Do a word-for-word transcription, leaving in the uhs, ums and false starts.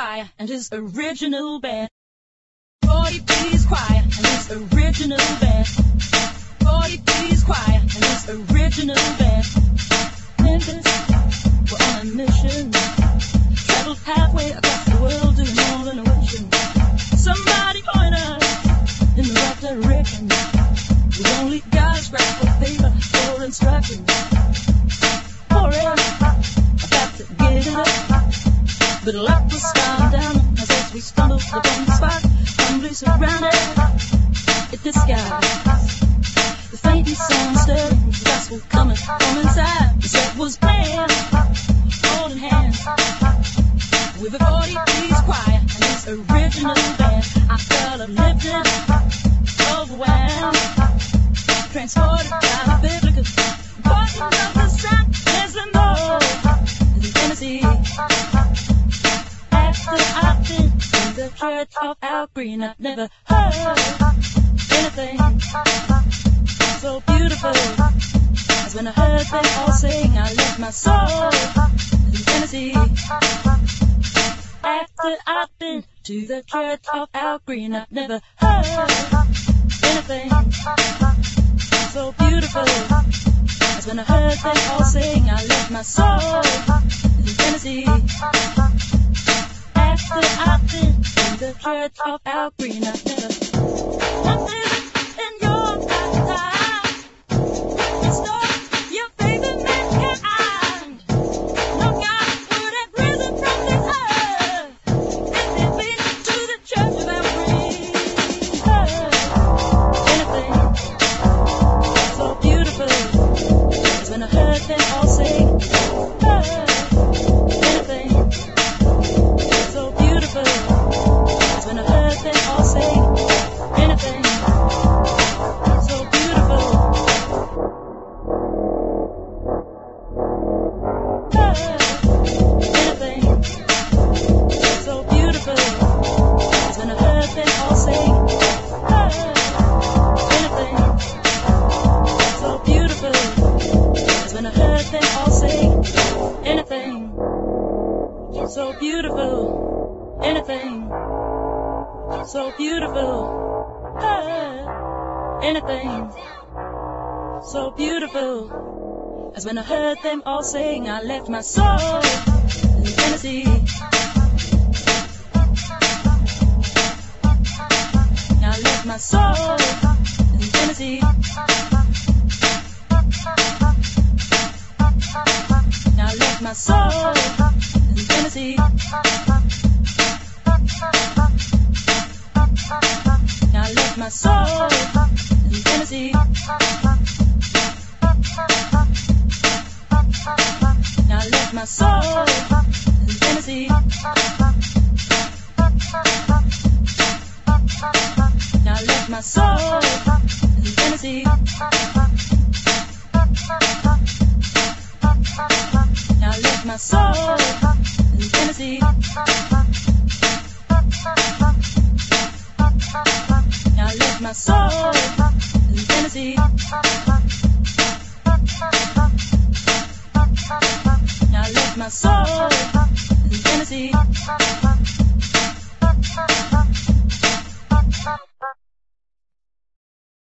Choir and his original band. forty-piece choir and his original band. forty-piece choir and his original band. Memphis, we're on a mission. Traveled halfway across the world doing more than a wishing. Somebody point us in the right direction. We only got a scrap of paper for instructions. For real, I got to get it up. But luck was found down as we stumbled upon the spot, humbly surrounded in the sky. The faintest sound stirring, the gospel coming from inside. The set was playing, holding hands with a forty-piece choir and his original band. I felt uplifted, overwhelmed, transported by the biblical importance of the sound. Listen, though, in Tennessee. After I've been in the church of Al Green, I've never heard anything so beautiful as when I heard them all sing. I left my soul in Tennessee. After I've been to the church of Al Green, I've never heard anything so beautiful as when I heard them all sing. I left my soul in Tennessee. After I've been in the church of Al Green, I've never nothing in your lifetime. Restore your faith in mankind. No God would have risen from the earth if he'd been to the church of Al Green. Anything so beautiful is when I heard them all sing. Anything so beautiful is when I heard them all sing. Anything so beautiful. Anything so beautiful is when I heard them all sing. Anything so beautiful is when I heard them all sing. Anything so beautiful, anything so beautiful, ah, anything so beautiful as when I heard them all sing. I left my soul in Tennessee. I left my soul in Tennessee. I left my soul in Tennessee. I left my soul in Tennessee. I left my soul in Tennessee. I left my soul in Tennessee. I left my soul in Tennessee. I left my soul in Tennessee. I left my soul in Tennessee.